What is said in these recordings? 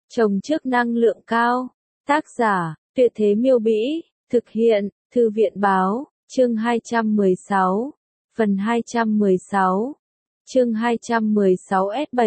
Trồng trước năng lượng cao. Tác giả, Tuyệt Thế Miêu Bĩ. Thực hiện, Thư viện Báo. Chương 216. Phần 216. Chương 216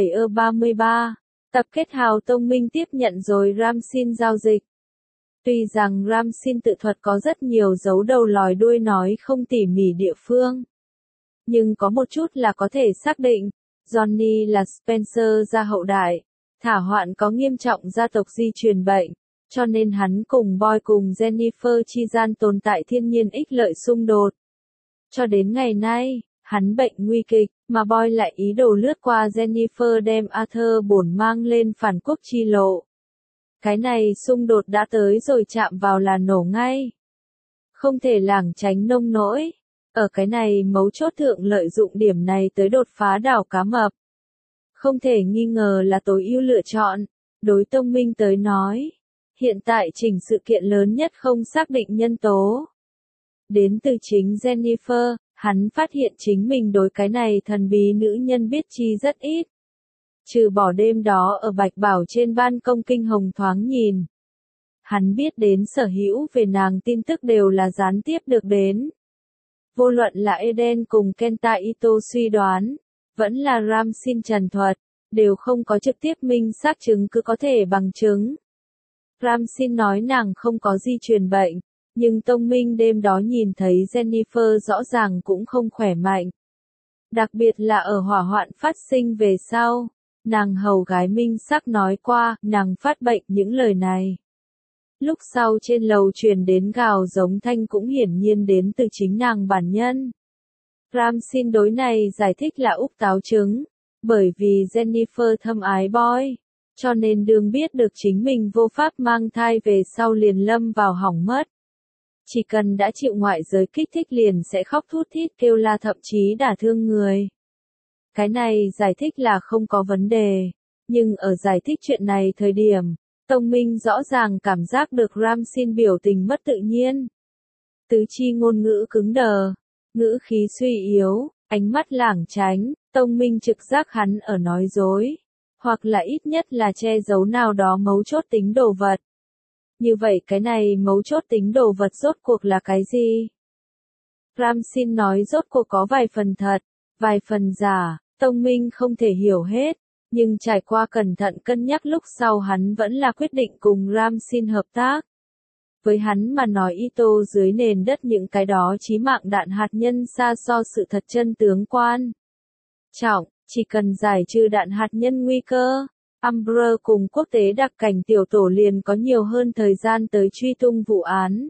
S7E33. Tập kết Hào Tông Minh tiếp nhận rồi Ramsin giao dịch. Tuy rằng Ramsin tự thuật có rất nhiều dấu đầu lòi đuôi nói không tỉ mỉ địa phương, nhưng có một chút là có thể xác định, Johnny là Spencer gia hậu đại, thả hoạn có nghiêm trọng gia tộc di truyền bệnh, cho nên hắn cùng Boy cùng Jennifer chi gian tồn tại thiên nhiên ích lợi xung đột. Cho đến ngày nay, hắn bệnh nguy kịch, mà Boy lại ý đồ lướt qua Jennifer đem Arthur bổn mang lên phản quốc chi lộ. Cái này xung đột đã tới rồi chạm vào là nổ ngay. Không thể lảng tránh nông nỗi. Ở cái này mấu chốt thượng lợi dụng điểm này tới đột phá đảo cá mập. Không thể nghi ngờ là tối ưu lựa chọn. Đối Tông Minh tới nói, hiện tại chỉnh sự kiện lớn nhất không xác định nhân tố. Đến từ chính Jennifer, hắn phát hiện chính mình đối cái này thần bí nữ nhân biết chi rất ít. Trừ bỏ đêm đó ở Bạch Bảo trên ban công kinh hồng thoáng nhìn. Hắn biết đến sở hữu về nàng tin tức đều là gián tiếp được đến. Vô luận là Eden cùng Kenta Ito suy đoán, vẫn là Ramsin trần thuật, đều không có trực tiếp minh xác chứng cứ có thể bằng chứng. Ramsin nói nàng không có di truyền bệnh, nhưng Tông Minh đêm đó nhìn thấy Jennifer rõ ràng cũng không khỏe mạnh. Đặc biệt là ở hỏa hoạn phát sinh về sau, nàng hầu gái minh xác nói qua, nàng phát bệnh những lời này. Lúc sau trên lầu truyền đến gào giống thanh cũng hiển nhiên đến từ chính nàng bản nhân. Ramsin đối này giải thích là úp táo trứng, bởi vì Jennifer thâm ái Boy, cho nên đương biết được chính mình vô pháp mang thai về sau liền lâm vào hỏng mất. Chỉ cần đã chịu ngoại giới kích thích liền sẽ khóc thút thít kêu la thậm chí đả thương người. Cái này giải thích là không có vấn đề, nhưng ở giải thích chuyện này thời điểm, Tông Minh rõ ràng cảm giác được Ramsin biểu tình mất tự nhiên. Tứ chi ngôn ngữ cứng đờ, ngữ khí suy yếu, ánh mắt lảng tránh, Tông Minh trực giác hắn ở nói dối, hoặc là ít nhất là che giấu nào đó mấu chốt tính đồ vật. Như vậy cái này mấu chốt tính đồ vật rốt cuộc là cái gì? Ramsin nói rốt cuộc có vài phần thật, vài phần giả, Tông Minh không thể hiểu hết. Nhưng trải qua cẩn thận cân nhắc lúc sau hắn vẫn là quyết định cùng Ramsin hợp tác. Với hắn mà nói Ito dưới nền đất những cái đó chí mạng đạn hạt nhân xa so sự thật chân tướng quan trọng, chỉ cần giải trừ đạn hạt nhân nguy cơ, Umbrella cùng quốc tế đặc cảnh tiểu tổ liền có nhiều hơn thời gian tới truy tung vụ án.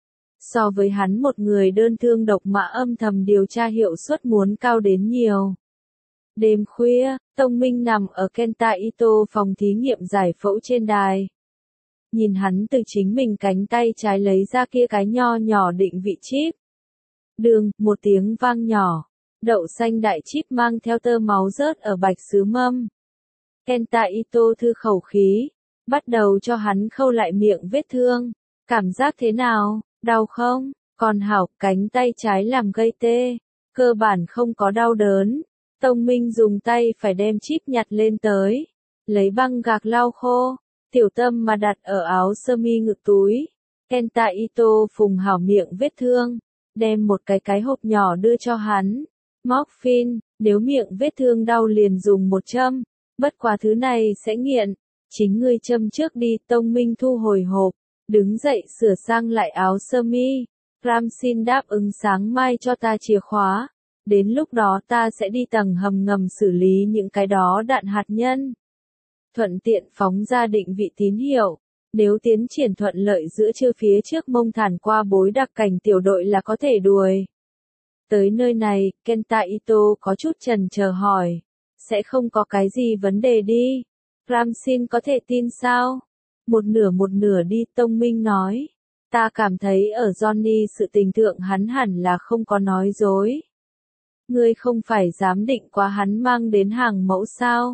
So với hắn một người đơn thương độc mã âm thầm điều tra hiệu suất muốn cao đến nhiều. Đêm khuya, Tông Minh nằm ở Kenta Ito phòng thí nghiệm giải phẫu trên đài. Nhìn hắn từ chính mình cánh tay trái lấy ra kia cái nho nhỏ định vị chip. Đường, một tiếng vang nhỏ. Đậu xanh đại chip mang theo tơ máu rớt ở bạch sứ mâm. Kenta Ito thư khẩu khí, bắt đầu cho hắn khâu lại miệng vết thương. Cảm giác thế nào, đau không? Còn hảo, cánh tay trái làm gây tê. Cơ bản không có đau đớn. Tông Minh dùng tay phải đem chip nhặt lên tới, lấy băng gạc lau khô, tiểu tâm mà đặt ở áo sơ mi ngực túi. Kenta Ito phùng hảo miệng vết thương, đem một cái hộp nhỏ đưa cho hắn. Morphine, nếu miệng vết thương đau liền dùng một châm, bất quá thứ này sẽ nghiện, chính ngươi châm trước đi. Tông Minh thu hồi hộp, đứng dậy sửa sang lại áo sơ mi. Ramsin đáp ứng sáng mai cho ta chìa khóa. Đến lúc đó ta sẽ đi tầng hầm ngầm xử lý những cái đó đạn hạt nhân. Thuận tiện phóng ra định vị tín hiệu. Nếu tiến triển thuận lợi giữa trưa phía trước mông thản qua bối đặc cảnh tiểu đội là có thể đuổi. Tới nơi này, Kenta Ito có chút chần chờ hỏi. Sẽ không có cái gì vấn đề đi. Ramsin có thể tin sao? Một nửa đi, Tông Minh nói. Ta cảm thấy ở Johnny sự tình thượng hắn hẳn là không có nói dối. Ngươi không phải giám định quá hắn mang đến hàng mẫu sao?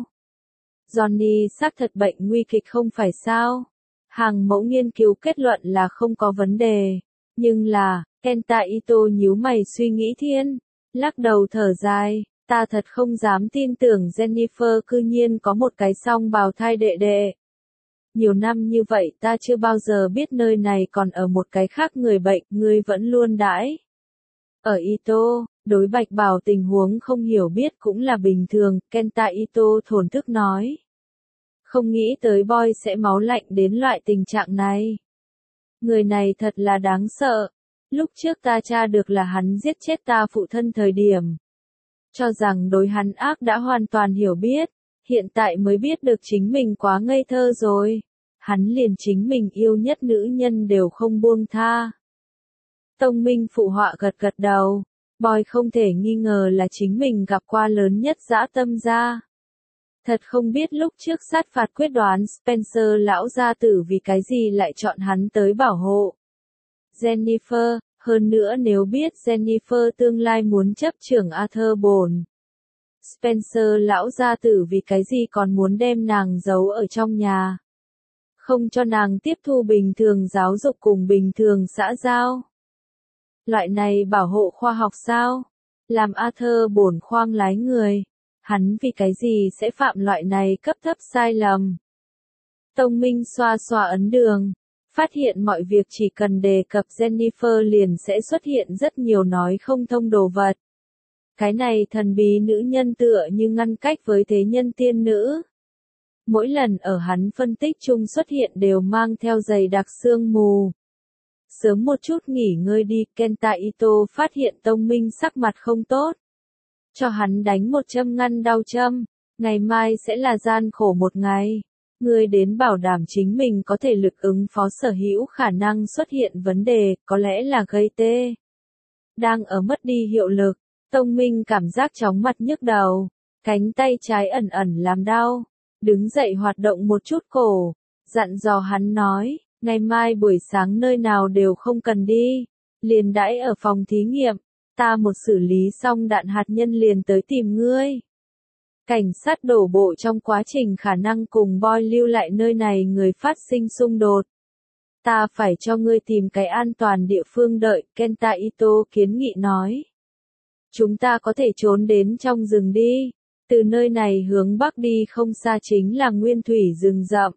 Johnny xác thật bệnh nguy kịch không phải sao? Hàng mẫu nghiên cứu kết luận là không có vấn đề. Nhưng là, Kenta Ito nhíu mày suy nghĩ thiên. Lắc đầu thở dài, ta thật không dám tin tưởng Jennifer cư nhiên có một cái song bào thai đệ đệ. Nhiều năm như vậy ta chưa bao giờ biết nơi này còn ở một cái khác người bệnh, ngươi vẫn luôn đãi. Ở Ito, đối Bạch Bảo tình huống không hiểu biết cũng là bình thường, Kenta Ito thổn thức nói. Không nghĩ tới Boy sẽ máu lạnh đến loại tình trạng này. Người này thật là đáng sợ. Lúc trước ta tra được là hắn giết chết ta phụ thân thời điểm. Cho rằng đối hắn ác đã hoàn toàn hiểu biết. Hiện tại mới biết được chính mình quá ngây thơ rồi. Hắn liền chính mình yêu nhất nữ nhân đều không buông tha. Tông Minh phụ họa gật gật đầu. Boy không thể nghi ngờ là chính mình gặp qua lớn nhất dã tâm gia. Thật không biết lúc trước sát phạt quyết đoán Spencer lão gia tử vì cái gì lại chọn hắn tới bảo hộ. Jennifer, hơn nữa nếu biết Jennifer tương lai muốn chấp trưởng Arthur Bồn. Spencer lão gia tử vì cái gì còn muốn đem nàng giấu ở trong nhà. Không cho nàng tiếp thu bình thường giáo dục cùng bình thường xã giao. Loại này bảo hộ khoa học sao? Làm Arthur Bồn khoang lái người. Hắn vì cái gì sẽ phạm loại này cấp thấp sai lầm? Tông Minh xoa xoa ấn đường. Phát hiện mọi việc chỉ cần đề cập Jennifer liền sẽ xuất hiện rất nhiều nói không thông đồ vật. Cái này thần bí nữ nhân tựa như ngăn cách với thế nhân tiên nữ. Mỗi lần ở hắn phân tích chung xuất hiện đều mang theo dày đặc sương mù. Sớm một chút nghỉ ngơi đi, Kenta Ito phát hiện Tông Minh sắc mặt không tốt. Cho hắn đánh một châm ngăn đau châm, ngày mai sẽ là gian khổ một ngày. Ngươi đến bảo đảm chính mình có thể lực ứng phó sở hữu khả năng xuất hiện vấn đề, có lẽ là gây tê. Đang ở mất đi hiệu lực, Tông Minh cảm giác chóng mặt nhức đầu, cánh tay trái ẩn ẩn làm đau, đứng dậy hoạt động một chút cổ, dặn dò hắn nói, ngày mai buổi sáng nơi nào đều không cần đi, liền đãi ở phòng thí nghiệm, ta một xử lý xong đạn hạt nhân liền tới tìm ngươi. Cảnh sát đổ bộ trong quá trình khả năng cùng Boy lưu lại nơi này người phát sinh xung đột. Ta phải cho ngươi tìm cái an toàn địa phương đợi, Kenta Ito kiến nghị nói. Chúng ta có thể trốn đến trong rừng đi. Từ nơi này hướng bắc đi không xa chính là nguyên thủy rừng rậm.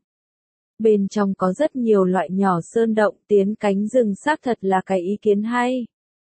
Bên trong có rất nhiều loại nhỏ sơn động, tiến cánh rừng xác thật là cái ý kiến hay.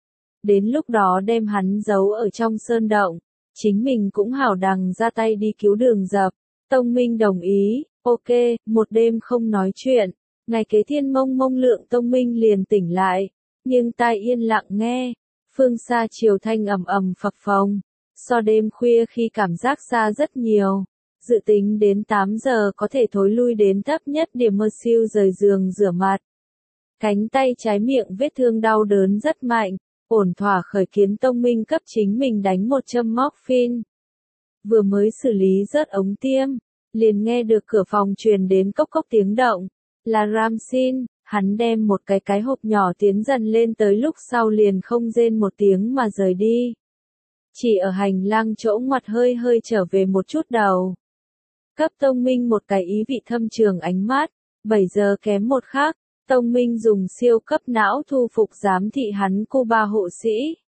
Đến lúc đó đem hắn giấu ở trong sơn động. Chính mình cũng hảo đằng ra tay đi cứu Đường Dập. Tông Minh đồng ý, ok, một đêm không nói chuyện. Ngày kế thiên mông mông lượng Tông Minh liền tỉnh lại. Nhưng tai yên lặng nghe. Phương xa chiều thanh ầm ầm phập phồng. So đêm khuya khi cảm giác xa rất nhiều. Dự tính đến 8 giờ có thể thối lui đến thấp nhất điểm mơ siêu rời giường rửa mặt. Cánh tay trái miệng vết thương đau đớn rất mạnh. Ổn thỏa khởi kiến Tông Minh cấp chính mình đánh một châm morphine. Vừa mới xử lý rớt ống tiêm, liền nghe được cửa phòng truyền đến cốc cốc tiếng động. Là Ramsin, hắn đem một cái hộp nhỏ tiến dần lên tới lúc sau liền không rên một tiếng mà rời đi. Chỉ ở hành lang chỗ ngoặt hơi hơi trở về một chút đầu. Cấp Tông Minh một cái ý vị thâm trường ánh mắt, 7 giờ kém một khắc. Tông Minh dùng siêu cấp não thu phục giám thị hắn Cuba hộ sĩ.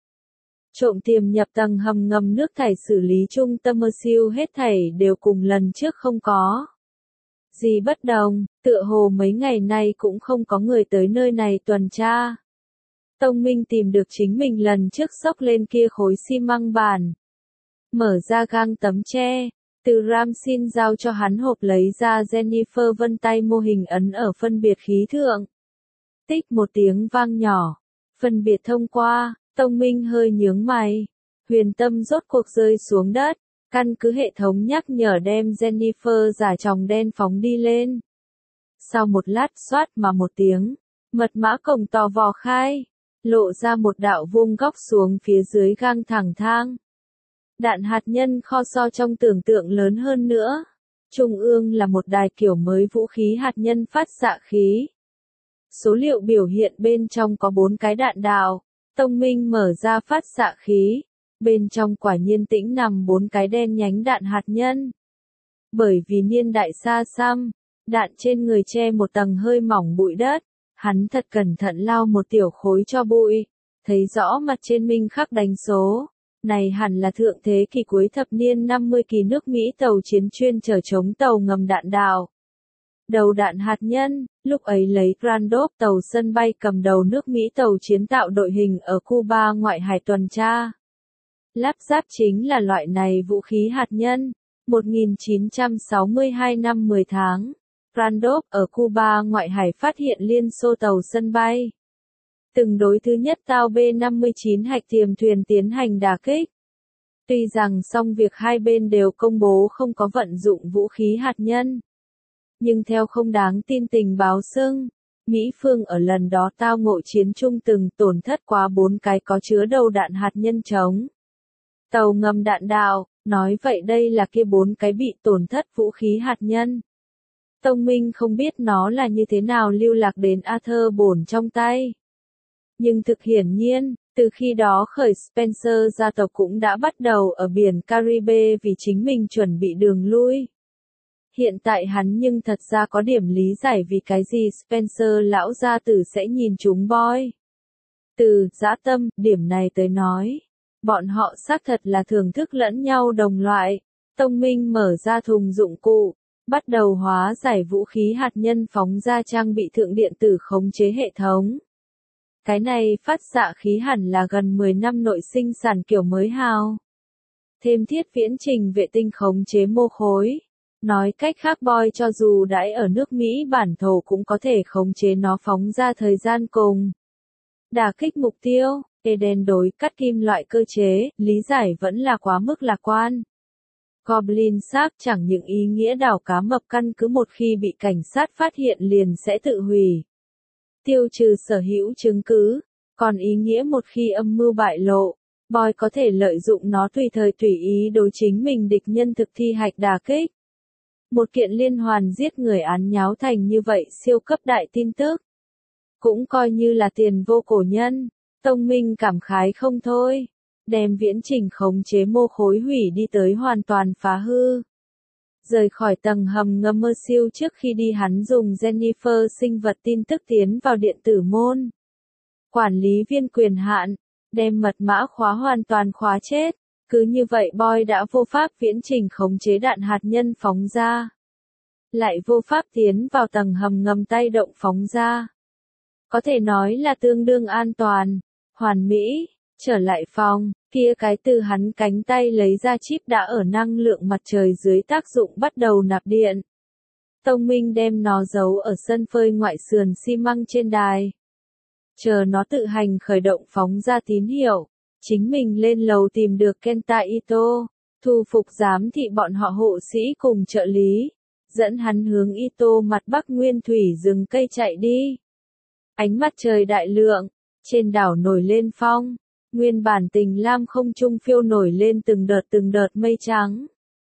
Trộm tiềm nhập tầng hầm ngầm nước thải xử lý trung tâm siêu hết thảy đều cùng lần trước không có. Gì bất đồng, tựa hồ mấy ngày nay cũng không có người tới nơi này tuần tra. Tông Minh tìm được chính mình lần trước xốc lên kia khối xi măng bàn. Mở ra gang tấm tre. Từ Ramsin giao cho hắn hộp lấy ra Jennifer vân tay mô hình ấn ở phân biệt khí thượng. Tích một tiếng vang nhỏ. Phân biệt thông qua, Tông Minh hơi nhướng mày. Huyền tâm rốt cuộc rơi xuống đất. Căn cứ hệ thống nhắc nhở đem Jennifer giả tròng đen phóng đi lên. Sau một lát xoát mà một tiếng. Mật mã cổng tò vò khai. Lộ ra một đạo vuông góc xuống phía dưới gang thẳng thang. Đạn hạt nhân kho so trong tưởng tượng lớn hơn nữa. Trung ương là một đài kiểu mới vũ khí hạt nhân phát xạ khí. Số liệu biểu hiện bên trong có 4 cái đạn đạo. Tông Minh mở ra phát xạ khí. Bên trong quả nhiên tĩnh nằm 4 cái đen nhánh đạn hạt nhân. Bởi vì niên đại xa xăm, đạn trên người che một tầng hơi mỏng bụi đất. Hắn thật cẩn thận lau một tiểu khối cho bụi. Thấy rõ mặt trên minh khắc đánh số. Này hẳn là thượng thế kỷ cuối thập niên 50 kỳ nước Mỹ tàu chiến chuyên chở chống tàu ngầm đạn đạo. Đầu đạn hạt nhân, lúc ấy lấy Grandov tàu sân bay cầm đầu nước Mỹ tàu chiến tạo đội hình ở Cuba ngoại hải tuần tra. Lắp ráp chính là loại này vũ khí hạt nhân. 1962 năm 10 tháng, Grandov ở Cuba ngoại hải phát hiện Liên Xô tàu sân bay. Từng đối thứ nhất tàu B-59 hạch tiềm thuyền tiến hành đả kích. Tuy rằng song việc hai bên đều công bố không có vận dụng vũ khí hạt nhân. Nhưng theo không đáng tin tình báo xưng, Mỹ phương ở lần đó tao ngộ chiến chung từng tổn thất quá 4 cái có chứa đầu đạn hạt nhân chống tàu ngầm đạn đạo, nói vậy đây là kia 4 cái bị tổn thất vũ khí hạt nhân. Tông Minh không biết nó là như thế nào lưu lạc đến Arthur Bổn trong tay. Nhưng thực hiển nhiên, từ khi đó khởi Spencer gia tộc cũng đã bắt đầu ở biển Caribe vì chính mình chuẩn bị đường lui. Hiện tại hắn nhưng thật ra có điểm lý giải vì cái gì Spencer lão gia tử sẽ nhìn chúng boy. Từ dã tâm, điểm này tới nói, bọn họ xác thật là thưởng thức lẫn nhau đồng loại. Tông Minh mở ra thùng dụng cụ, bắt đầu hóa giải vũ khí hạt nhân phóng ra trang bị thượng điện tử khống chế hệ thống. Cái này phát xạ khí hẳn là gần 10 năm nội sinh sản kiểu mới hào. Thêm thiết viễn trình vệ tinh khống chế mô khối. Nói cách khác boy cho dù đãi ở nước Mỹ bản thổ cũng có thể khống chế nó phóng ra thời gian cùng. Đả kích mục tiêu, Eden đối cắt kim loại cơ chế, lý giải vẫn là quá mức lạc quan. Goblin xác chẳng những ý nghĩa đảo cá mập căn cứ một khi bị cảnh sát phát hiện liền sẽ tự hủy. Tiêu trừ sở hữu chứng cứ, còn ý nghĩa một khi âm mưu bại lộ, boy có thể lợi dụng nó tùy thời tùy ý đối chính mình địch nhân thực thi hạch đả kích. Một kiện liên hoàn giết người án nháo thành như vậy siêu cấp đại tin tức. Cũng coi như là tiền vô cổ nhân, Tông Minh cảm khái không thôi. Đem viễn trình khống chế mô khối hủy đi tới hoàn toàn phá hư. Rời khỏi tầng hầm ngầm mơ siêu trước khi đi hắn dùng Jennifer sinh vật tin tức tiến vào điện tử môn. Quản lý viên quyền hạn, đem mật mã khóa hoàn toàn khóa chết. Cứ như vậy boy đã vô pháp viễn trình khống chế đạn hạt nhân phóng ra. Lại vô pháp tiến vào tầng hầm ngầm tay động phóng ra. Có thể nói là tương đương an toàn, hoàn mỹ, trở lại phòng, kia cái từ hắn cánh tay lấy ra chip đã ở năng lượng mặt trời dưới tác dụng bắt đầu nạp điện. Tông Minh đem nó giấu ở sân phơi ngoại sườn xi măng trên đài. Chờ nó tự hành khởi động phóng ra tín hiệu. Chính mình lên lầu tìm được Kenta Ito, thu phục giám thị bọn họ hộ sĩ cùng trợ lý, dẫn hắn hướng Ito mặt bắc nguyên thủy rừng cây chạy đi. Ánh mặt trời đại lượng, trên đảo nổi lên phong, nguyên bản tình lam không trung phiêu nổi lên từng đợt mây trắng.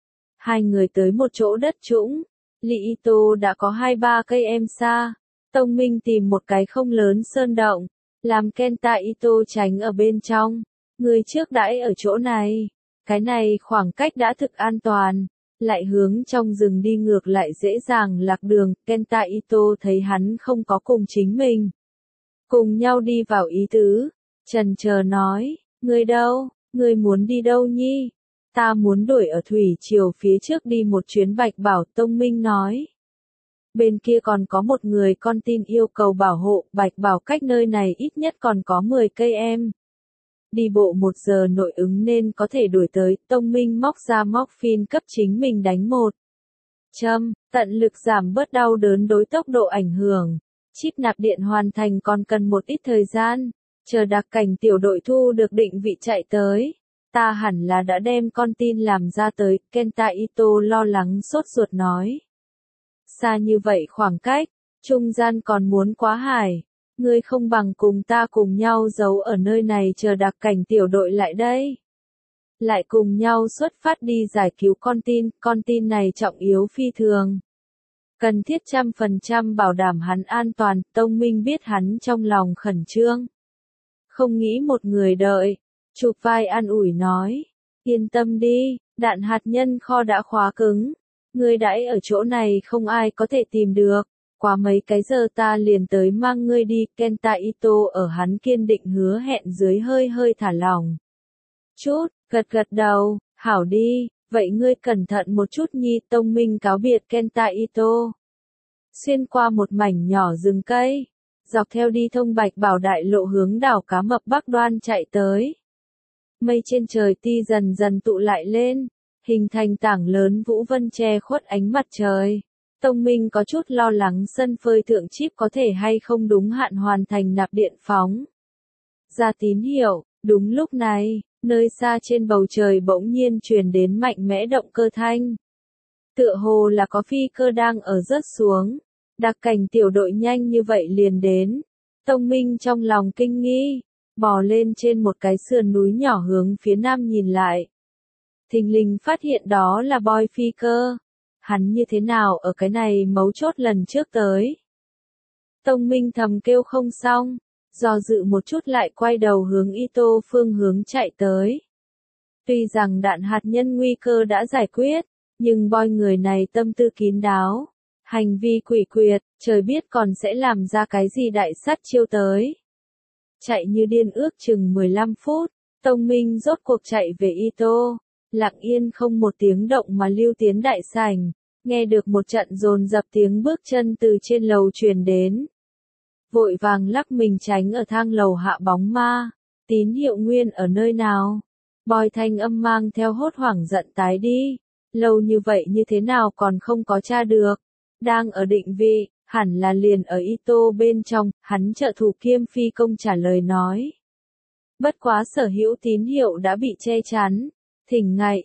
Hai người tới một chỗ đất trũng, Lý Ito đã có 2-3 cây em xa, Tông Minh tìm một cái không lớn sơn động, làm Kenta Ito tránh ở bên trong. Người trước đãi ở chỗ này, cái này khoảng cách đã thực an toàn, lại hướng trong rừng đi ngược lại dễ dàng lạc đường, Kenta Ito thấy hắn không có cùng chính mình. Cùng nhau đi vào ý tứ, chần chờ nói, người đâu, người muốn đi đâu nhi? Ta muốn đuổi ở thủy triều phía trước đi một chuyến Bạch Bảo, Tông Minh nói. Bên kia còn có một người con tin yêu cầu bảo hộ, Bạch Bảo cách nơi này ít nhất còn có 10 cây em. Đi bộ 1 giờ nội ứng nên có thể đuổi tới, Tông Minh móc ra morphine cấp chính mình đánh 1 châm, tận lực giảm bớt đau đớn đối tốc độ ảnh hưởng. Chip nạp điện hoàn thành còn cần một ít thời gian, chờ đặc cảnh tiểu đội thu được định vị chạy tới. Ta hẳn là đã đem con tin làm ra tới, Kenta Ito lo lắng sốt ruột nói. Xa như vậy khoảng cách, trung gian còn muốn quá hải. Ngươi không bằng cùng ta cùng nhau giấu ở nơi này chờ đặc cảnh tiểu đội lại đây. Lại cùng nhau xuất phát đi giải cứu con tin này trọng yếu phi thường. Cần thiết 100% bảo đảm hắn an toàn, Tông Minh biết hắn trong lòng khẩn trương. Không nghĩ một người đợi, chụp vai an ủi nói, yên tâm đi, đạn hạt nhân kho đã khóa cứng. Ngươi đãi ở chỗ này không ai có thể tìm được. Qua mấy cái giờ ta liền tới mang ngươi đi, Kenta Ito ở hắn kiên định hứa hẹn dưới hơi thả lỏng. Chút, gật đầu, hảo đi, vậy ngươi cẩn thận một chút nhi, Tông Minh cáo biệt Kenta Ito. xuyên qua một mảnh nhỏ rừng cây, dọc theo đi thông Bạch Bảo đại lộ hướng đảo Cá Mập Bắc Đoan chạy tới. Mây trên trời ti dần dần tụ lại lên, hình thành tảng lớn vũ vân che khuất ánh mặt trời. Tông Minh có chút lo lắng sân phơi thượng chip có thể hay không đúng hạn hoàn thành nạp điện phóng ra tín hiệu. Đúng lúc này, nơi xa trên bầu trời bỗng nhiên truyền đến mạnh mẽ động cơ thanh. Tựa hồ là có phi cơ đang ở rớt xuống. Đặc cảnh tiểu đội nhanh như vậy liền đến. Tông Minh trong lòng kinh nghi, bò lên trên một cái sườn núi nhỏ hướng phía nam nhìn lại. Thình lình phát hiện đó là Boy phi cơ. Hắn như thế nào ở cái này mấu chốt lần trước tới. Tông Minh thầm kêu không xong, do dự một chút lại quay đầu hướng Ito phương hướng chạy tới. Tuy rằng đạn hạt nhân nguy cơ đã giải quyết, nhưng Boy người này tâm tư kín đáo, hành vi quỷ quyệt, trời biết còn sẽ làm ra cái gì đại sát chiêu tới. Chạy như điên ước chừng 15 phút, Tông Minh rốt cuộc chạy về Ito, lặng yên không một tiếng động mà lưu tiến đại sảnh, nghe được một trận dồn dập tiếng bước chân từ trên lầu truyền đến. Vội vàng lắc mình tránh ở thang lầu hạ bóng ma, tín hiệu nguyên ở nơi nào? Boy thanh âm mang theo hốt hoảng giận tái đi, lâu như vậy như thế nào còn không có tra được, đang ở định vị, hẳn là liền ở Ito bên trong, hắn trợ thủ kiêm phi công trả lời nói. Bất quá sở hữu tín hiệu đã bị che chắn, thỉnh ngài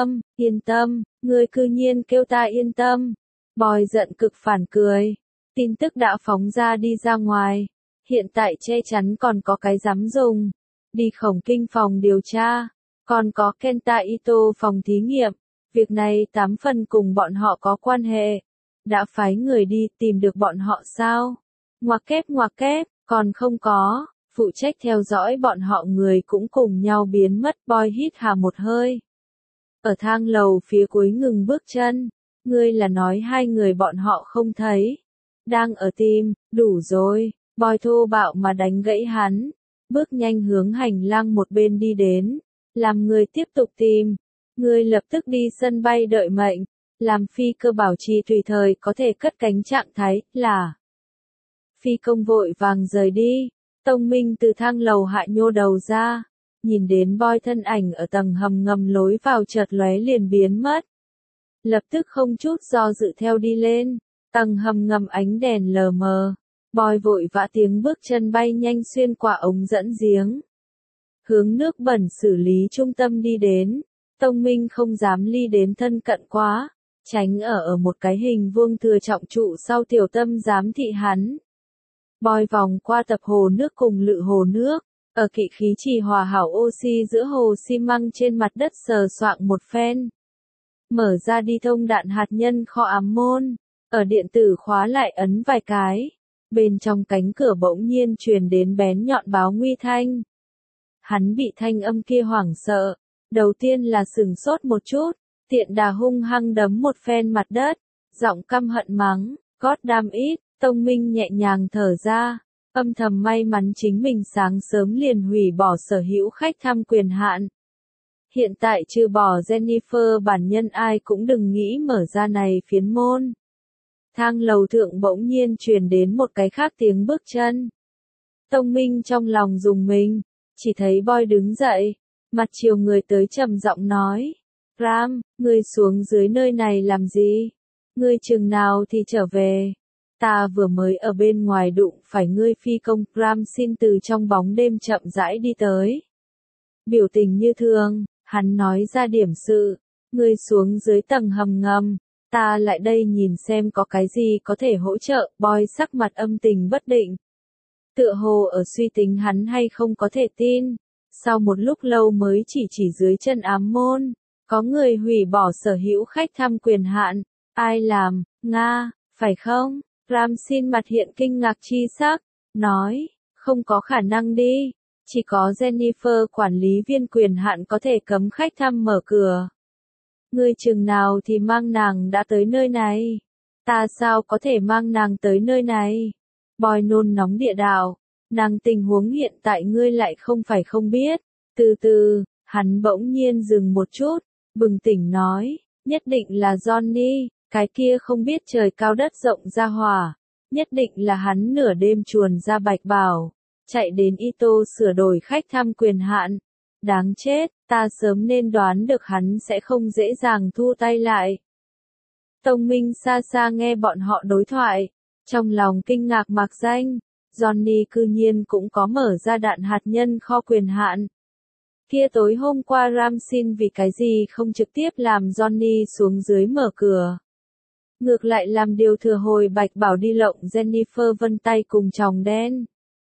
yên tâm, người cư nhiên kêu ta yên tâm. Boy giận cực phản cười, tin tức đã phóng ra đi ra ngoài, hiện tại che chắn còn có cái dám dùng, đi Khổng Kinh phòng điều tra, còn có Kenta Ito phòng thí nghiệm, việc này 8 phần cùng bọn họ có quan hệ. Đã phái người đi tìm được bọn họ sao? Ngoặc kép, còn không có, phụ trách theo dõi bọn họ người cũng cùng nhau biến mất. Boy hít hà một hơi. Ở thang lầu phía cuối ngừng bước chân, ngươi là nói hai người bọn họ không thấy. Đang ở tìm, đủ rồi, Boy thô bạo mà đánh gãy hắn, bước nhanh hướng hành lang một bên đi đến, làm người tiếp tục tìm. Ngươi lập tức đi sân bay đợi mệnh. Làm phi cơ bảo trì tùy thời có thể cất cánh trạng thái, là. Phi công vội vàng rời đi, Tông Minh từ thang lầu hạ nhô đầu ra, nhìn đến Boy thân ảnh ở tầng hầm ngầm lối vào chợt lóe liền biến mất. Lập tức không chút do dự theo đi lên, tầng hầm ngầm ánh đèn lờ mờ, Boy vội vã tiếng bước chân bay nhanh xuyên qua ống dẫn giếng. Hướng nước bẩn xử lý trung tâm đi đến, Tông Minh không dám ly đến thân cận quá. Tránh ở một cái hình vuông thừa trọng trụ sau tiểu tâm giám thị hắn. Boy vòng qua tập hồ nước cùng lự hồ nước, ở kỵ khí trì hòa hảo oxy giữa hồ xi măng trên mặt đất sờ soạng một phen. Mở ra đi thông đạn hạt nhân kho ám môn, ở điện tử khóa lại ấn vài cái. Bên trong cánh cửa bỗng nhiên truyền đến bén nhọn báo nguy thanh. Hắn bị thanh âm kia hoảng sợ, đầu tiên là sửng sốt một chút. Tiện đà hung hăng đấm một phen mặt đất, giọng căm hận mắng, God damn it. Tông Minh nhẹ nhàng thở ra, âm thầm may mắn chính mình sáng sớm liền hủy bỏ sở hữu khách thăm quyền hạn. Hiện tại trừ bỏ Jennifer bản nhân ai cũng đừng nghĩ mở ra này phiến môn. Thang lầu thượng bỗng nhiên truyền đến một cái khác tiếng bước chân. Tông Minh trong lòng rùng mình, chỉ thấy Boy đứng dậy, mặt chiều người tới trầm giọng nói. Ram, ngươi xuống dưới nơi này làm gì? Ngươi chừng nào thì trở về? Ta vừa mới ở bên ngoài đụng phải ngươi phi công. Ram xin từ trong bóng đêm chậm rãi đi tới. Biểu tình như thường, hắn nói ra điểm sự. Ngươi xuống dưới tầng hầm ngầm, ta lại đây nhìn xem có cái gì có thể hỗ trợ. Boy sắc mặt âm tình bất định. Tựa hồ ở suy tính hắn hay không có thể tin. Sau một lúc lâu mới chỉ dưới chân ám môn. Có người hủy bỏ sở hữu khách thăm quyền hạn, ai làm, Nga, phải không? Ram xin mặt hiện kinh ngạc chi sắc, nói, không có khả năng đi, chỉ có Jennifer quản lý viên quyền hạn có thể cấm khách thăm mở cửa. Ngươi chừng nào thì mang nàng đã tới nơi này? Ta sao có thể mang nàng tới nơi này? Boy nôn nóng địa đạo, nàng tình huống hiện tại ngươi lại không phải không biết. Từ từ, hắn bỗng nhiên dừng một chút. Bừng tỉnh nói, nhất định là Johnny, Cái kia không biết trời cao đất rộng ra hỏa, nhất định là hắn nửa đêm chuồn ra Bạch Bảo, chạy đến Ito sửa đổi khách thăm quyền hạn. Đáng chết, ta sớm nên đoán được hắn sẽ không dễ dàng thu tay lại. Tông Minh xa xa nghe bọn họ đối thoại, trong lòng kinh ngạc mạc danh, Johnny cư nhiên cũng có mở ra đạn hạt nhân kho quyền hạn. Kia tối hôm qua Ramsin vì cái gì không trực tiếp làm Johnny xuống dưới mở cửa. Ngược lại làm điều thừa hồi Bạch Bảo đi lộng Jennifer vân tay cùng chồng đen.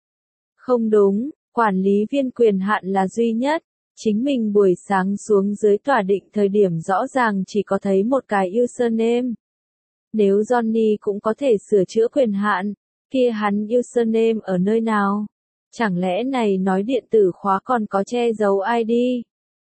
Không đúng, quản lý viên quyền hạn là duy nhất, chính mình buổi sáng xuống dưới tòa định thời điểm rõ ràng chỉ có thấy một cái username. Nếu Johnny cũng có thể sửa chữa quyền hạn, kia hắn username ở nơi nào? Chẳng lẽ này nói điện tử khóa còn có che giấu ID?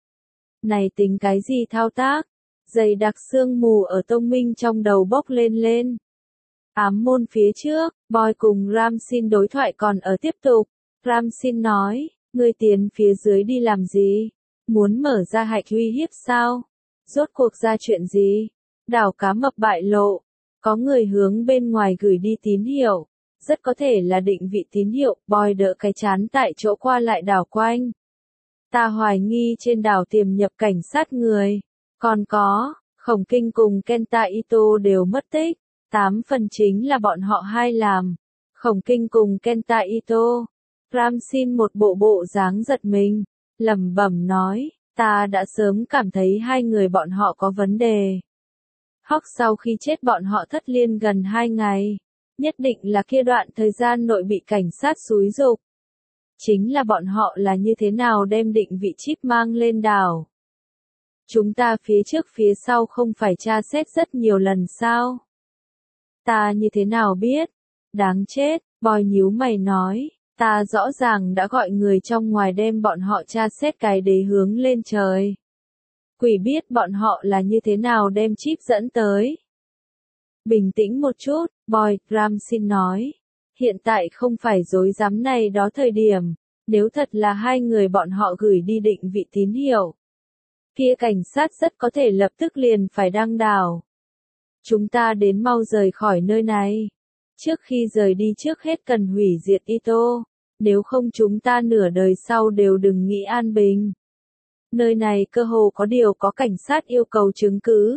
Này tính cái gì thao tác? Dày đặc sương mù ở Tông Minh trong đầu bốc lên lên. Ám môn phía trước, Boy cùng Ramsin đối thoại còn ở tiếp tục. Ramsin nói, ngươi tiến phía dưới đi làm gì? Muốn mở ra hạch uy hiếp sao? Rốt cuộc ra chuyện gì? Đảo cá mập bại lộ. Có người hướng bên ngoài gửi đi tín hiệu. Rất có thể là định vị tín hiệu. Boy đỡ cái chán tại chỗ qua lại đảo quanh. Ta hoài nghi trên đảo tiềm nhập cảnh sát người. Còn có, Khổng Kinh cùng Kenta Ito đều mất tích. 8 phần chính là bọn họ hai làm. Khổng Kinh cùng Kenta Ito. Ramsin một bộ dáng giật mình, lẩm bẩm nói, ta đã sớm cảm thấy hai người bọn họ có vấn đề. Hawk sau khi chết bọn họ thất liên gần 2 ngày, nhất định là kia đoạn thời gian nội bị cảnh sát xúi giục. Chính là bọn họ là như thế nào đem định vị chip mang lên đảo. Chúng ta phía trước phía sau không phải tra xét rất nhiều lần sao? Ta như thế nào biết? Đáng chết, Boy nhíu mày nói. Ta rõ ràng đã gọi người trong ngoài đem bọn họ tra xét cái đế hướng lên trời. Quỷ biết bọn họ là như thế nào đem chip dẫn tới. Bình tĩnh một chút, Boy, Ramsin nói. Hiện tại không phải dối dám này đó thời điểm. Nếu thật là hai người bọn họ gửi đi định vị tín hiệu. Kia cảnh sát rất có thể lập tức liền phải đăng đảo. Chúng ta đến mau rời khỏi nơi này. Trước khi rời đi trước hết cần hủy diệt Ito, nếu không chúng ta nửa đời sau đều đừng nghĩ an bình. Nơi này cơ hồ có điều có cảnh sát yêu cầu chứng cứ.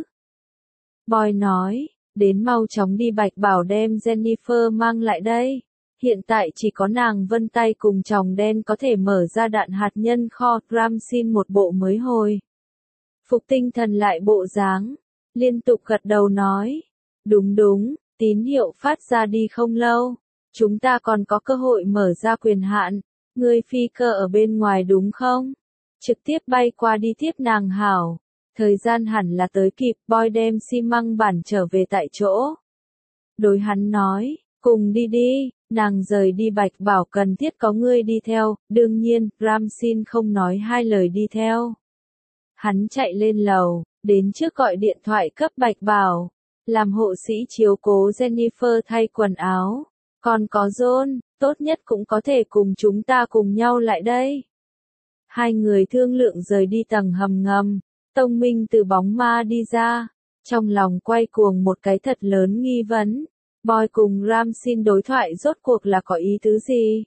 Boy nói, đến mau chóng đi Bạch Bảo đem Jennifer mang lại đây. Hiện tại chỉ có nàng vân tay cùng chồng đen có thể mở ra đạn hạt nhân kho. Ramsin một bộ mới hồi. Phục tinh thần lại bộ dáng, liên tục gật đầu nói. Đúng. Tín hiệu phát ra đi không lâu, chúng ta còn có cơ hội mở ra quyền hạn, ngươi phi cơ ở bên ngoài đúng không? Trực tiếp bay qua đi tiếp nàng hảo, thời gian hẳn là tới kịp. Boy đem xi măng bản trở về tại chỗ. Đối hắn nói, cùng đi, nàng rời đi Bạch Bảo cần thiết có ngươi đi theo, đương nhiên, Ramsin không nói hai lời đi theo. Hắn chạy lên lầu, đến trước gọi điện thoại cấp Bạch Bảo. Làm hộ sĩ chiếu cố Jennifer thay quần áo. Còn có John, tốt nhất cũng có thể cùng chúng ta cùng nhau lại đây. Hai người thương lượng rời đi tầng hầm ngầm. Tông Minh từ bóng ma đi ra. Trong lòng quay cuồng một cái thật lớn nghi vấn. Boy cùng Ramsin đối thoại rốt cuộc là có ý tứ gì?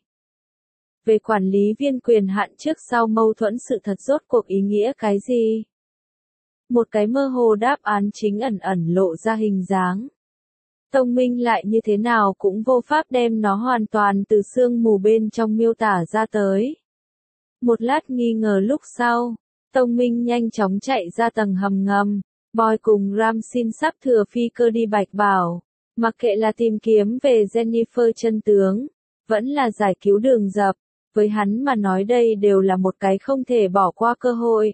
Về quản lý viên quyền hạn trước sau mâu thuẫn sự thật rốt cuộc ý nghĩa cái gì? Một cái mơ hồ đáp án chính ẩn lộ ra hình dáng. Tông Minh lại như thế nào cũng vô pháp đem nó hoàn toàn từ sương mù bên trong miêu tả ra tới. Một lát nghi ngờ lúc sau, Tông Minh nhanh chóng chạy ra tầng hầm ngầm. Boy cùng Ramsin sắp thừa phi cơ đi Bạch Bảo. Mặc kệ là tìm kiếm về Jennifer chân tướng, vẫn là giải cứu đường dập. Với hắn mà nói đây đều là một cái không thể bỏ qua cơ hội.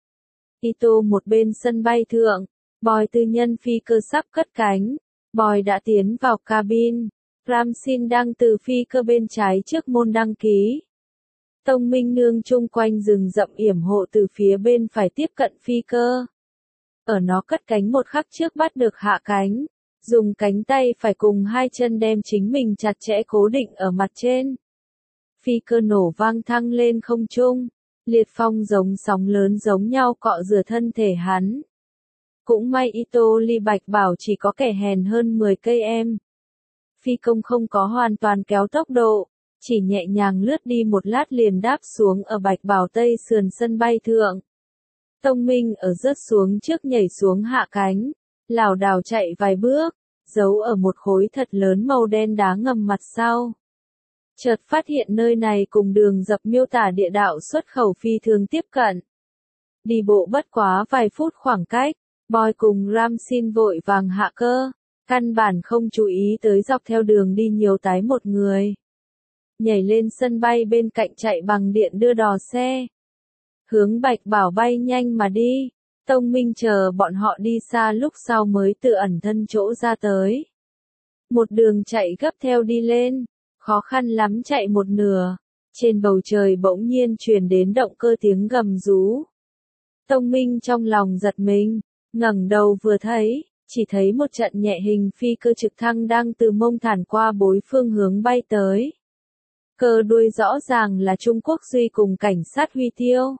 Ito một bên sân bay thượng, Boy tư nhân phi cơ sắp cất cánh. Boy đã tiến vào cabin. Ramsin đang từ phi cơ bên trái trước môn đăng ký. Tông Minh nương chung quanh rừng rậm yểm hộ từ phía bên phải tiếp cận phi cơ. Ở nó cất cánh một khắc trước bắt được hạ cánh. Dùng cánh tay phải cùng hai chân đem chính mình chặt chẽ cố định ở mặt trên. Phi cơ nổ vang thăng lên không trung. Liệt phong giống sóng lớn giống nhau cọ rửa thân thể hắn. Cũng may Ito Ly Bạch Bảo chỉ có kẻ hèn hơn 10 cây em. Phi công không có hoàn toàn kéo tốc độ, chỉ nhẹ nhàng lướt đi một lát liền đáp xuống ở Bạch Bảo Tây sườn sân bay thượng. Tông Minh ở rớt xuống trước nhảy xuống hạ cánh, lảo đảo chạy vài bước, giấu ở một khối thật lớn màu đen đá ngầm mặt sau. Chợt phát hiện nơi này cùng đường dập miêu tả địa đạo xuất khẩu phi thường tiếp cận. Đi bộ bất quá vài phút khoảng cách, Boy cùng Ramsin vội vàng hạ cơ, căn bản không chú ý tới dọc theo đường đi nhiều tái một người. Nhảy lên sân bay bên cạnh chạy bằng điện đưa đò xe. Hướng Bạch Bảo bay nhanh mà đi, Tông Minh chờ bọn họ đi xa lúc sau mới tự ẩn thân chỗ ra tới. Một đường chạy gấp theo đi lên, khó khăn lắm chạy một nửa, trên bầu trời bỗng nhiên truyền đến động cơ tiếng gầm rú. Tông Minh trong lòng giật mình, ngẩng đầu vừa thấy, chỉ thấy một trận nhẹ hình phi cơ trực thăng đang từ mông thản qua bốn phương hướng bay tới. Cờ đuôi rõ ràng là Trung Quốc Duy cùng cảnh sát Huy Tiêu.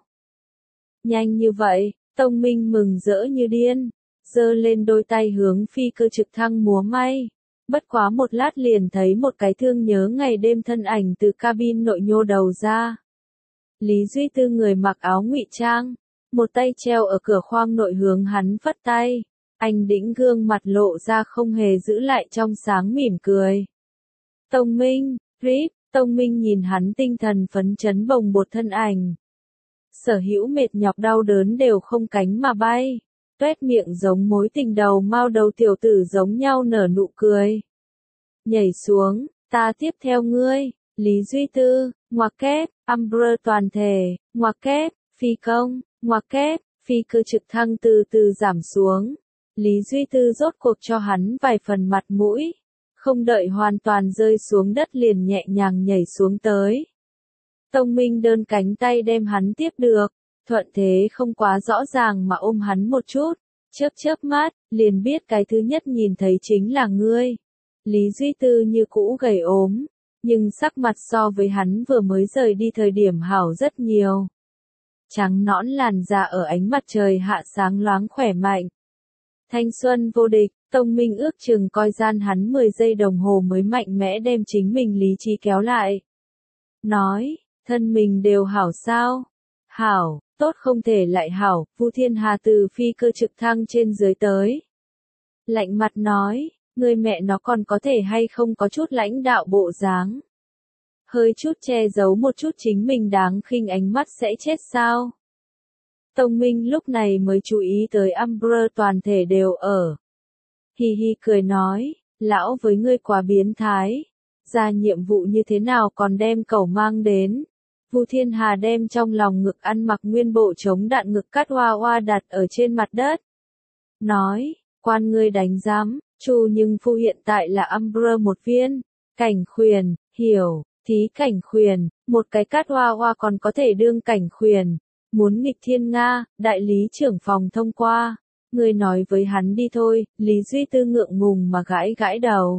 Nhanh như vậy, Tông Minh mừng rỡ như điên, giơ lên đôi tay hướng phi cơ trực thăng múa may. Bất quá một lát liền thấy một cái thương nhớ ngày đêm thân ảnh từ cabin nội nhô đầu ra. Lý Duy Tư người mặc áo ngụy trang, một tay treo ở cửa khoang nội hướng hắn phất tay. Anh đĩnh gương mặt lộ ra không hề giữ lại trong sáng mỉm cười. Tông Minh, Rip, Tông Minh nhìn hắn tinh thần phấn chấn bồng bột thân ảnh. Sở hữu mệt nhọc đau đớn đều không cánh mà bay. Tuét miệng giống mối tình đầu mao đầu tiểu tử giống nhau nở nụ cười. Nhảy xuống, ta tiếp theo ngươi, Lý Duy Tư, ngoặc kép, Umbrella toàn thể, ngoặc kép, phi công, ngoặc kép, phi cơ trực thăng từ từ giảm xuống. Lý Duy Tư rốt cuộc cho hắn vài phần mặt mũi, không đợi hoàn toàn rơi xuống đất liền nhẹ nhàng nhảy xuống tới. Tông Minh đơn cánh tay đem hắn tiếp được, thuận thế không quá rõ ràng mà ôm hắn một chút, chớp mắt, liền biết cái thứ nhất nhìn thấy chính là ngươi. Lý Duy Tư như cũ gầy ốm, nhưng sắc mặt so với hắn vừa mới rời đi thời điểm hảo rất nhiều. Trắng nõn làn da ở ánh mặt trời hạ sáng loáng khỏe mạnh. Thanh xuân vô địch, Tông Minh ước chừng coi gian hắn 10 giây đồng hồ mới mạnh mẽ đem chính mình lý trí kéo lại. Nói, thân mình đều hảo sao? Hảo, tốt không thể lại hảo, Vu Thiên Hà từ phi cơ trực thăng trên dưới tới. Lạnh mặt nói, người mẹ nó còn có thể hay không có chút lãnh đạo bộ dáng. Hơi chút che giấu một chút chính mình đáng khinh ánh mắt sẽ chết sao? Tông Minh lúc này mới chú ý tới Umbrella toàn thể đều ở. Hi hi cười nói, lão với ngươi quá biến thái. Ra nhiệm vụ như thế nào còn đem cẩu mang đến. Vu Thiên Hà đem trong lòng ngực ăn mặc nguyên bộ chống đạn ngực cắt hoa hoa đặt ở trên mặt đất. Nói, quan ngươi đánh giám, Chu nhưng phu hiện tại là Umbrella một viên. Cảnh khuyển, hiểu, thí cảnh khuyển, một cái cắt hoa hoa còn có thể đương cảnh khuyển. Muốn nghịch thiên Nga, đại lý trưởng phòng thông qua. Ngươi nói với hắn đi thôi, Lý Duy Tư ngượng ngùng mà gãi gãi đầu.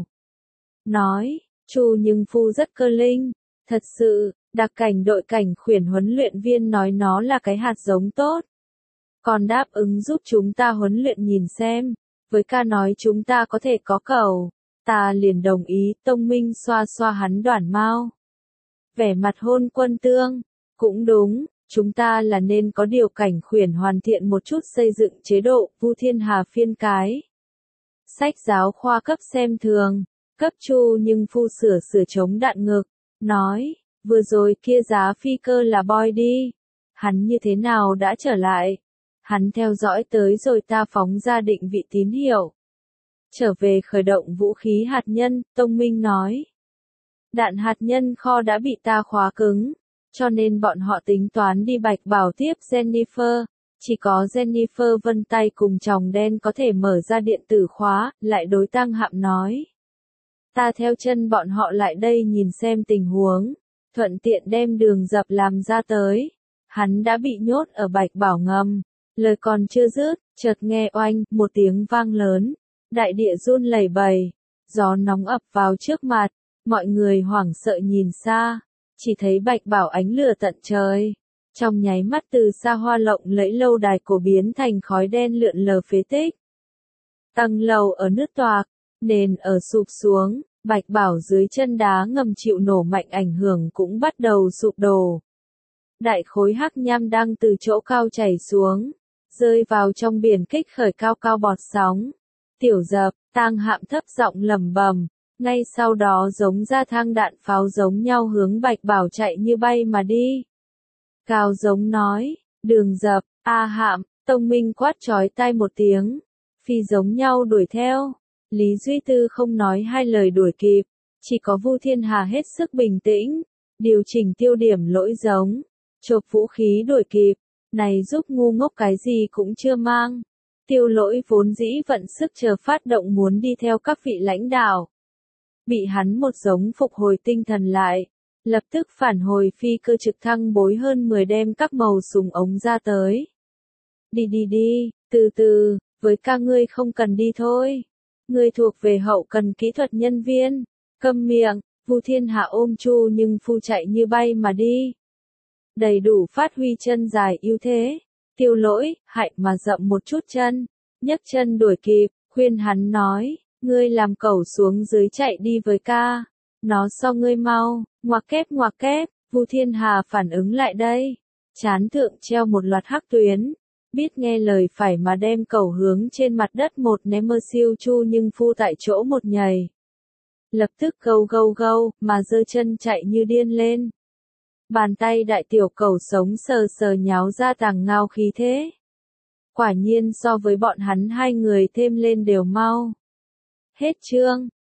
Nói, Chu nhưng phu rất cơ linh, thật sự, đặc cảnh đội cảnh khuyển huấn luyện viên nói nó là cái hạt giống tốt. Còn đáp ứng giúp chúng ta huấn luyện nhìn xem, với ca nói chúng ta có thể có cầu. Ta liền đồng ý, Tông Minh xoa xoa hắn đoản mao. Vẻ mặt hôn quân tương, cũng đúng. Chúng ta là nên có điều cảnh khuyển hoàn thiện một chút xây dựng chế độ, Vu Thiên Hà phiên cái. Sách giáo khoa cấp xem thường, cấp Chu nhưng phu sửa chống đạn ngực, nói, vừa rồi kia giá phi cơ là Boy đi. Hắn như thế nào đã trở lại? Hắn theo dõi tới rồi ta phóng ra định vị tín hiệu. Trở về khởi động vũ khí hạt nhân, Tông Minh nói. Đạn hạt nhân kho đã bị ta khóa cứng. Cho nên bọn họ tính toán đi Bạch Bảo tiếp Jennifer, chỉ có Jennifer vân tay cùng chồng đen có thể mở ra điện tử khóa, lại đối Tăng Hạm nói. Ta theo chân bọn họ lại đây nhìn xem tình huống, thuận tiện đem đường dập làm ra tới. Hắn đã bị nhốt ở Bạch Bảo ngầm, lời còn chưa dứt, chợt nghe oanh, một tiếng vang lớn, đại địa run lẩy bẩy, gió nóng ập vào trước mặt, mọi người hoảng sợ nhìn xa. Chỉ thấy Bạch Bảo ánh lửa tận trời, Trong nháy mắt từ xa hoa lộng lẫy lâu đài cổ biến thành khói đen lượn lờ phế tích. Tầng lầu ở nứt toạc, nền ở sụp xuống, Bạch Bảo dưới chân đá ngầm chịu nổ mạnh ảnh hưởng cũng bắt đầu sụp đổ. Đại khối hắc nham đang từ chỗ cao chảy xuống, rơi vào trong biển kích khởi cao cao bọt sóng. Tiểu Dập, Tang Hạm thấp giọng lẩm bẩm, ngay sau đó giống ra thang đạn pháo giống nhau hướng Bạch Bảo chạy như bay mà đi. Cao giống nói, Đường Dập, A Hạm, Tông Minh quát chói tai một tiếng, phi giống nhau đuổi theo. Lý Duy Tư không nói hai lời đuổi kịp, chỉ có Vu Thiên Hà hết sức bình tĩnh, điều chỉnh tiêu điểm lỗi giống, chộp vũ khí đuổi kịp, này giúp ngu ngốc cái gì cũng chưa mang. Tiêu Lỗi vốn dĩ vận sức chờ phát động muốn đi theo các vị lãnh đạo. Bị hắn một giống phục hồi tinh thần lại, lập tức phản hồi phi cơ trực thăng bối hơn 10 đem các màu súng ống ra tới. Đi, từ từ, với ca ngươi không cần đi thôi. Ngươi thuộc về hậu cần kỹ thuật nhân viên. Câm miệng, Vu Thiên Hạ ôm Chu Nhưng Phu chạy như bay mà đi. Đầy đủ phát huy chân dài ưu thế. Tiêu Lỗi, hại mà dậm một chút chân, nhấc chân đuổi kịp, khuyên hắn nói, ngươi làm cẩu xuống dưới chạy đi với ca. Nó so ngươi mau, ngoặc kép, Vu Thiên Hà phản ứng lại đây. Chán thượng treo một loạt hắc tuyến. Biết nghe lời phải mà đem cẩu hướng trên mặt đất một ném mơ siêu Chu Nhưng Phu tại chỗ một nhảy. Lập tức gâu, mà giơ chân chạy như điên lên. Bàn tay đại tiểu cẩu sống sờ nháo ra tàng ngao khí thế. Quả nhiên so với bọn hắn hai người thêm lên đều mau. Hết chương.